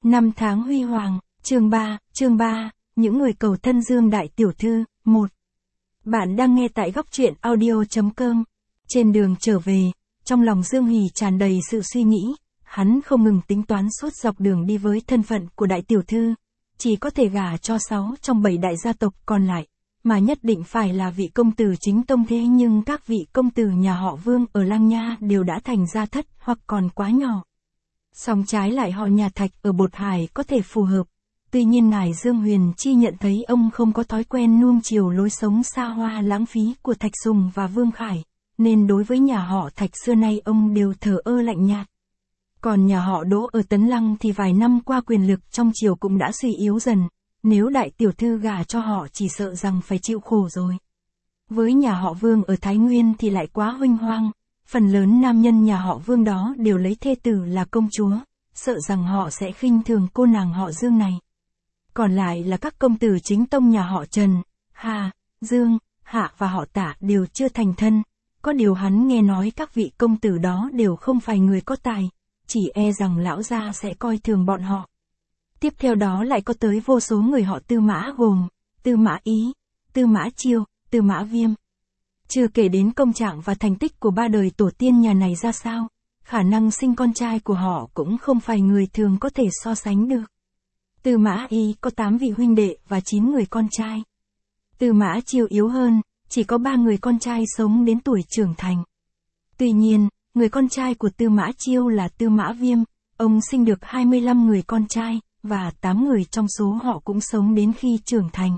Năm tháng huy hoàng, chương 3, những người cầu thân Dương đại tiểu thư, 1. Bạn đang nghe tại góc truyện audio.com. Trên đường trở về, trong lòng Dương Hỷ tràn đầy sự suy nghĩ, hắn không ngừng tính toán suốt dọc đường đi với thân phận của đại tiểu thư, chỉ có thể gả cho 6 trong 7 đại gia tộc còn lại, mà nhất định phải là vị công tử chính tông, thế nhưng các vị công tử nhà họ Vương ở Lăng Nha đều đã thành gia thất hoặc còn quá nhỏ. Song trái lại họ nhà Thạch ở Bột Hải có thể phù hợp. Tuy nhiên ngài Dương Huyền Chi nhận thấy ông không có thói quen nuông chiều lối sống xa hoa lãng phí của Thạch Sùng và Vương Khải, nên đối với nhà họ Thạch xưa nay ông đều thờ ơ lạnh nhạt. Còn nhà họ Đỗ ở Tấn Lăng thì vài năm qua quyền lực trong triều cũng đã suy yếu dần, nếu đại tiểu thư gả cho họ chỉ sợ rằng phải chịu khổ rồi. Với nhà họ Vương ở Thái Nguyên thì lại quá huênh hoang, phần lớn nam nhân nhà họ Vương đó đều lấy thê tử là công chúa, sợ rằng họ sẽ khinh thường cô nàng họ Dương này. Còn lại là các công tử chính tông nhà họ Trần, Hà, Dương, Hạ và họ Tả đều chưa thành thân, có điều hắn nghe nói các vị công tử đó đều không phải người có tài, chỉ e rằng lão gia sẽ coi thường bọn họ. Tiếp theo đó lại có tới vô số người họ Tư Mã gồm Tư Mã Ý, Tư Mã Chiêu, Tư Mã Viêm. Chưa kể đến công trạng và thành tích của ba đời tổ tiên nhà này ra sao, khả năng sinh con trai của họ cũng không phải người thường có thể so sánh được. Tư Mã Y có 8 vị huynh đệ và 9 người con trai. Tư Mã Chiêu yếu hơn, chỉ có 3 người con trai sống đến tuổi trưởng thành. Tuy nhiên, người con trai của Tư Mã Chiêu là Tư Mã Viêm, ông sinh được 25 người con trai, và 8 người trong số họ cũng sống đến khi trưởng thành.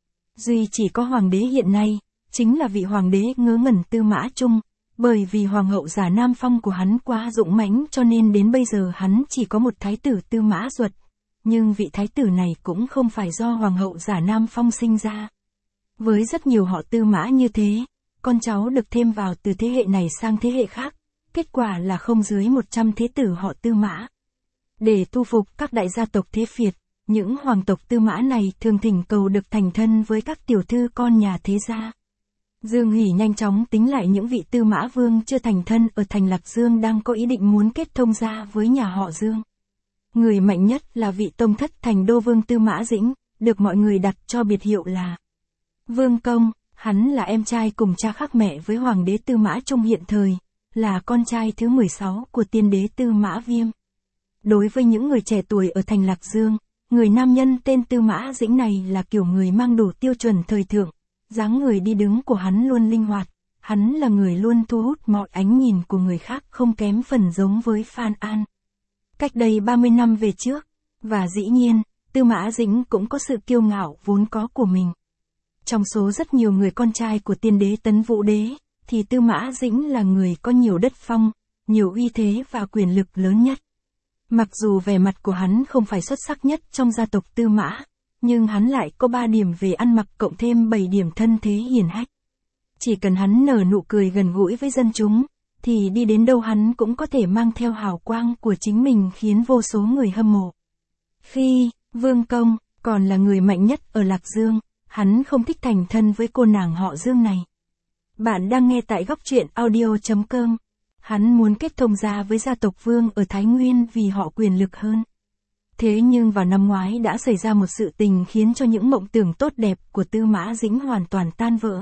Duy chỉ có hoàng đế hiện nay, chính là vị hoàng đế ngớ ngẩn Tư Mã Trung, bởi vì hoàng hậu Giả Nam Phong của hắn quá dũng mãnh cho nên đến bây giờ hắn chỉ có một thái tử Tư Mã Duật, nhưng vị thái tử này cũng không phải do hoàng hậu Giả Nam Phong sinh ra. Với rất nhiều họ Tư Mã như thế, con cháu được thêm vào từ thế hệ này sang thế hệ khác, kết quả là không dưới 100 thế tử họ Tư Mã. Để thu phục các đại gia tộc thế phiệt, những hoàng tộc Tư Mã này thường thỉnh cầu được thành thân với các tiểu thư con nhà thế gia. Dương Hỷ nhanh chóng tính lại những vị Tư Mã Vương chưa thành thân ở thành Lạc Dương đang có ý định muốn kết thông gia với nhà họ Dương. Người mạnh nhất là vị tông thất thành đô vương Tư Mã Dĩnh, được mọi người đặt cho biệt hiệu là Vương Công. Hắn là em trai cùng cha khác mẹ với hoàng đế Tư Mã Trung hiện thời, là con trai thứ 16 của tiên đế Tư Mã Viêm. Đối với những người trẻ tuổi ở thành Lạc Dương, người nam nhân tên Tư Mã Dĩnh này là kiểu người mang đủ tiêu chuẩn thời thượng, dáng người đi đứng của hắn luôn linh hoạt, hắn là người luôn thu hút mọi ánh nhìn của người khác, không kém phần giống với Phan An. Cách đây 30 năm về trước, và dĩ nhiên, Tư Mã Dĩnh cũng có sự kiêu ngạo vốn có của mình. Trong số rất nhiều người con trai của tiên đế Tấn Vũ Đế, thì Tư Mã Dĩnh là người có nhiều đất phong, nhiều uy thế và quyền lực lớn nhất. Mặc dù vẻ mặt của hắn không phải xuất sắc nhất trong gia tộc Tư Mã, nhưng hắn lại có 3 điểm về ăn mặc cộng thêm 7 điểm thân thế hiển hách. Chỉ cần hắn nở nụ cười gần gũi với dân chúng, thì đi đến đâu hắn cũng có thể mang theo hào quang của chính mình khiến vô số người hâm mộ. Khi Vương Công còn là người mạnh nhất ở Lạc Dương, hắn không thích thành thân với cô nàng họ Dương này. Bạn đang nghe tại góc truyện audio.com. Hắn muốn kết thông gia với gia tộc Vương ở Thái Nguyên vì họ quyền lực hơn. Thế nhưng vào năm ngoái đã xảy ra một sự tình khiến cho những mộng tưởng tốt đẹp của Tư Mã Dĩnh hoàn toàn tan vỡ.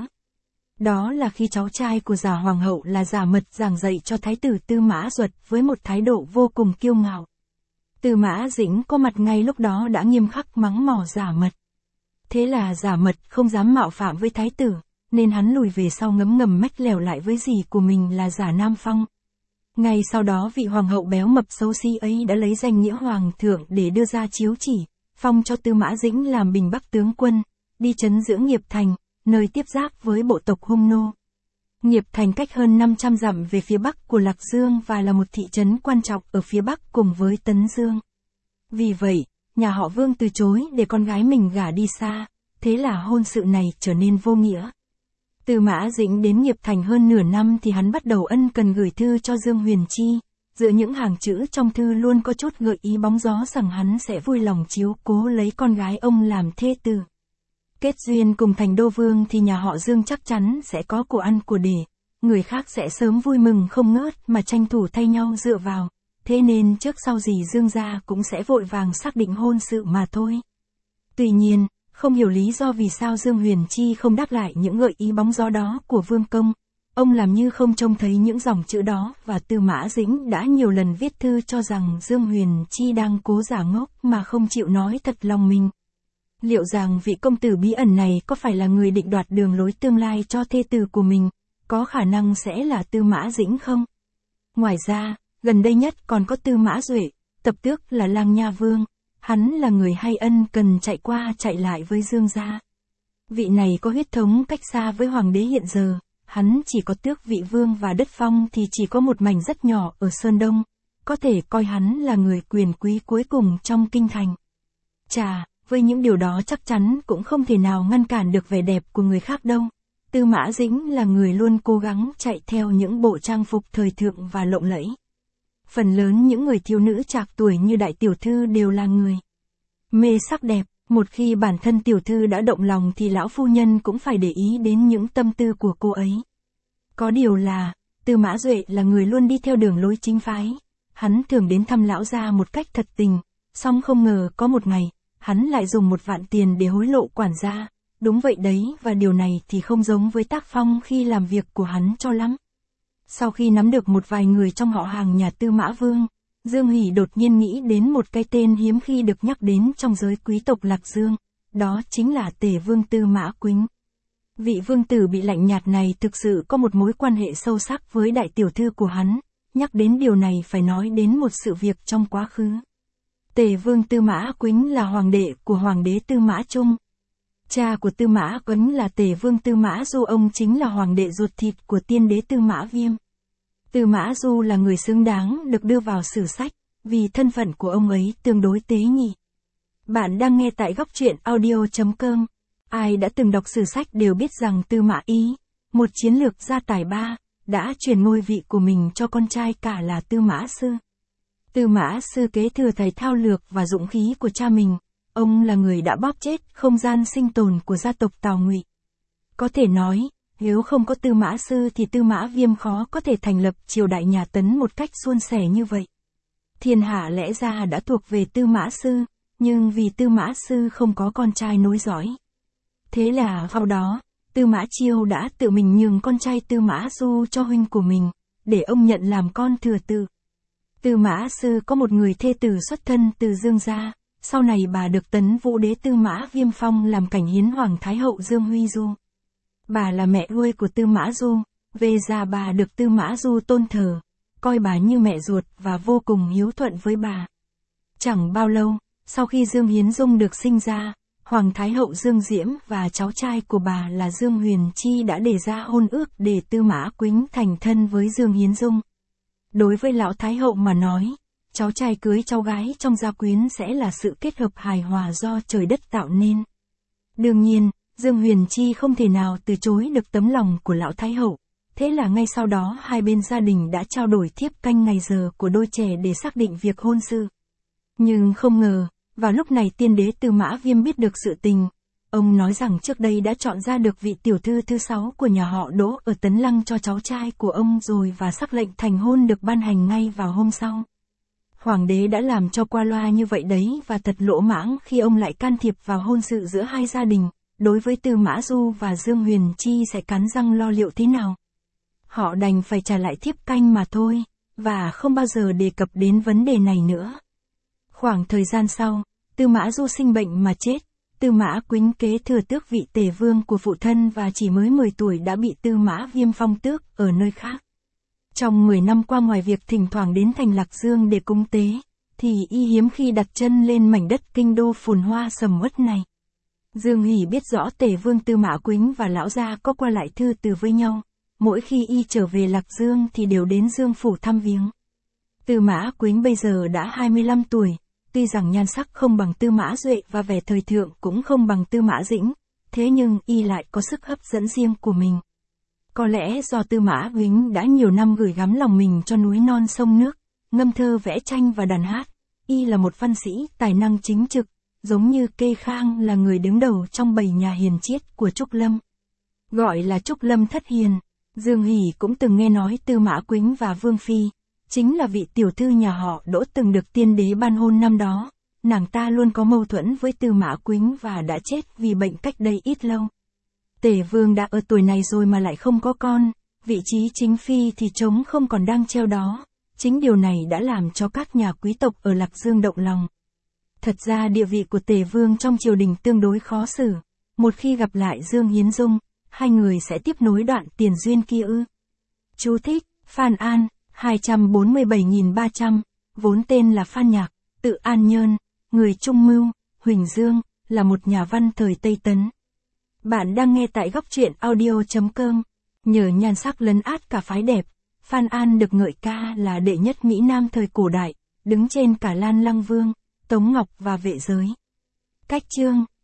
Đó là khi cháu trai của Giả Hoàng hậu là Giả Mật giảng dạy cho thái tử Tư Mã Duật với một thái độ vô cùng kiêu ngạo. Tư Mã Dĩnh có mặt ngay lúc đó đã nghiêm khắc mắng mỏ Giả Mật. Thế là Giả Mật không dám mạo phạm với thái tử, nên hắn lùi về sau ngấm ngầm mách lèo lại với dì của mình là Giả Nam Phong. Ngay sau đó vị hoàng hậu béo mập xấu xí ấy đã lấy danh nghĩa hoàng thượng để đưa ra chiếu chỉ, phong cho Tư Mã Dĩnh làm Bình Bắc tướng quân, đi trấn giữ Nghiệp Thành, nơi tiếp giáp với bộ tộc Hung Nô. Nghiệp Thành cách hơn 500 dặm về phía bắc của Lạc Dương và là một thị trấn quan trọng ở phía bắc cùng với Tấn Dương. Vì vậy, nhà họ Vương từ chối để con gái mình gả đi xa, thế là hôn sự này trở nên vô nghĩa. Tư Mã Dĩnh đến Nghiệp Thành hơn nửa năm thì hắn bắt đầu ân cần gửi thư cho Dương Huyền Chi, giữa những hàng chữ trong thư luôn có chút gợi ý bóng gió rằng hắn sẽ vui lòng chiếu cố lấy con gái ông làm thê tử. Kết duyên cùng thành đô vương thì nhà họ Dương chắc chắn sẽ có của ăn của để, người khác sẽ sớm vui mừng không ngớt mà tranh thủ thay nhau dựa vào, thế nên trước sau gì Dương gia cũng sẽ vội vàng xác định hôn sự mà thôi. Tuy nhiên, không hiểu lý do vì sao Dương Huyền Chi không đáp lại những gợi ý bóng gió đó của Vương Công. Ông làm như không trông thấy những dòng chữ đó, và Tư Mã Dĩnh đã nhiều lần viết thư cho rằng Dương Huyền Chi đang cố giả ngốc mà không chịu nói thật lòng mình. Liệu rằng vị công tử bí ẩn này có phải là người định đoạt đường lối tương lai cho thê tử của mình, có khả năng sẽ là Tư Mã Dĩnh không? Ngoài ra, gần đây nhất còn có Tư Mã Duệ, tập tước là Lang Nha Vương. Hắn là người hay ân cần chạy qua chạy lại với Dương gia. Vị này có huyết thống cách xa với hoàng đế hiện giờ, hắn chỉ có tước vị vương và đất phong thì chỉ có một mảnh rất nhỏ ở Sơn Đông, có thể coi hắn là người quyền quý cuối cùng trong kinh thành. Chà, với những điều đó chắc chắn cũng không thể nào ngăn cản được vẻ đẹp của người khác đâu. Tư Mã Dĩnh là người luôn cố gắng chạy theo những bộ trang phục thời thượng và lộng lẫy. Phần lớn những người thiếu nữ trạc tuổi như đại tiểu thư đều là người mê sắc đẹp, một khi bản thân tiểu thư đã động lòng thì lão phu nhân cũng phải để ý đến những tâm tư của cô ấy. Có điều là, Tư Mã Duệ là người luôn đi theo đường lối chính phái, hắn thường đến thăm lão gia một cách thật tình, song không ngờ có một ngày, hắn lại dùng 1.000.000 tiền để hối lộ quản gia. Đúng vậy đấy, và điều này thì không giống với tác phong khi làm việc của hắn cho lắm. Sau khi nắm được một vài người trong họ hàng nhà Tư Mã Vương, Dương Hỷ đột nhiên nghĩ đến một cái tên hiếm khi được nhắc đến trong giới quý tộc Lạc Dương, đó chính là Tề Vương Tư Mã Quýnh. Vị vương tử bị lạnh nhạt này thực sự có một mối quan hệ sâu sắc với đại tiểu thư của hắn, nhắc đến điều này phải nói đến một sự việc trong quá khứ. Tề Vương Tư Mã Quýnh là hoàng đệ của hoàng đế Tư Mã Trung. Cha của Tư Mã Quýnh là Tề Vương Tư Mã Du, ông chính là hoàng đệ ruột thịt của tiên đế Tư Mã Viêm. Tư Mã Du là người xứng đáng được đưa vào sử sách, vì thân phận của ông ấy tương đối tế nhị. Bạn đang nghe tại góc truyện audio.com. Ai đã từng đọc sử sách đều biết rằng Tư Mã Ý, một chiến lược gia tài ba, đã truyền ngôi vị của mình cho con trai cả là Tư Mã Sư. Tư Mã Sư kế thừa tài thao lược và dũng khí của cha mình. Ông là người đã bóp chết không gian sinh tồn của gia tộc Tào Ngụy. Có thể nói, nếu không có Tư Mã Sư thì Tư Mã Viêm khó có thể thành lập triều đại nhà Tấn một cách suôn sẻ như vậy. Thiên hạ lẽ ra đã thuộc về Tư Mã Sư, nhưng vì Tư Mã Sư không có con trai nối dõi. Thế là sau đó, Tư Mã Chiêu đã tự mình nhường con trai Tư Mã Du cho huynh của mình, để ông nhận làm con thừa tự. Tư Mã Sư có một người thê tử xuất thân từ Dương gia, sau này bà được Tấn Vũ đế Tư Mã Viêm phong làm cảnh hiến hoàng thái hậu Dương Huy Du. Bà là mẹ nuôi của Tư Mã Du, về già bà được Tư Mã Du tôn thờ, coi bà như mẹ ruột và vô cùng hiếu thuận với bà. Chẳng bao lâu, sau khi Dương Hiến Dung được sinh ra, Hoàng Thái hậu Dương Diễm và cháu trai của bà là Dương Huyền Chi đã đề ra hôn ước để Tư Mã Quýnh thành thân với Dương Hiến Dung. Đối với lão Thái hậu mà nói, cháu trai cưới cháu gái trong gia quyến sẽ là sự kết hợp hài hòa do trời đất tạo nên. Đương nhiên, Dương Huyền Chi không thể nào từ chối được tấm lòng của lão Thái hậu, thế là ngay sau đó hai bên gia đình đã trao đổi thiếp canh ngày giờ của đôi trẻ để xác định việc hôn sự. Nhưng không ngờ, vào lúc này tiên đế Tư Mã Viêm biết được sự tình. Ông nói rằng trước đây đã chọn ra được vị tiểu thư thứ 6 của nhà họ Đỗ ở Tấn Lăng cho cháu trai của ông rồi, và sắc lệnh thành hôn được ban hành ngay vào hôm sau. Hoàng đế đã làm cho qua loa như vậy đấy, và thật lỗ mãng khi ông lại can thiệp vào hôn sự giữa hai gia đình. Đối với Tư Mã Du và Dương Huyền Chi sẽ cắn răng lo liệu thế nào? Họ đành phải trả lại thiếp canh mà thôi, và không bao giờ đề cập đến vấn đề này nữa. Khoảng thời gian sau, Tư Mã Du sinh bệnh mà chết. Tư Mã Quýnh kế thừa tước vị tề vương của phụ thân và chỉ mới 10 tuổi đã bị Tư Mã Viêm phong tước ở nơi khác. Trong 10 năm qua, ngoài việc thỉnh thoảng đến thành Lạc Dương để cúng tế, thì y hiếm khi đặt chân lên mảnh đất kinh đô phồn hoa sầm uất này. Dương Hỷ biết rõ Tề Vương Tư Mã Quýnh và lão gia có qua lại thư từ với nhau, mỗi khi y trở về Lạc Dương thì đều đến Dương phủ thăm viếng. Tư Mã Quýnh bây giờ đã 25 tuổi, tuy rằng nhan sắc không bằng Tư Mã Duệ và vẻ thời thượng cũng không bằng Tư Mã Dĩnh, thế nhưng y lại có sức hấp dẫn riêng của mình. Có lẽ do Tư Mã Quýnh đã nhiều năm gửi gắm lòng mình cho núi non sông nước, ngâm thơ vẽ tranh và đàn hát, y là một văn sĩ tài năng chính trực, giống như Kê Khang là người đứng đầu trong bầy nhà hiền chiết của Trúc Lâm. Gọi là Trúc Lâm thất hiền, Dương Hỷ cũng từng nghe nói Tư Mã Quýnh và Vương Phi, chính là vị tiểu thư nhà họ Đỗ từng được tiên đế ban hôn năm đó. Nàng ta luôn có mâu thuẫn với Tư Mã Quýnh và đã chết vì bệnh cách đây ít lâu. Tề Vương đã ở tuổi này rồi mà lại không có con, vị trí chính phi thì trống không còn đang treo đó. Chính điều này đã làm cho các nhà quý tộc ở Lạc Dương động lòng. Thật ra địa vị của Tề Vương trong triều đình tương đối khó xử. Một khi gặp lại Dương Hiến Dung, hai người sẽ tiếp nối đoạn tiền duyên kia ư. Chú thích, Phan An, 247.300, vốn tên là Phan Nhạc, tự An Nhơn, người Trung Mưu, Huỳnh Dương, là một nhà văn thời Tây Tấn. Bạn đang nghe tại góc truyện audio.com. Nhờ nhan sắc lấn át cả phái đẹp, Phan An được ngợi ca là đệ nhất Mỹ Nam thời cổ đại, đứng trên cả Lan Lăng Vương, Tống Ngọc và Vệ Giới. Cách chương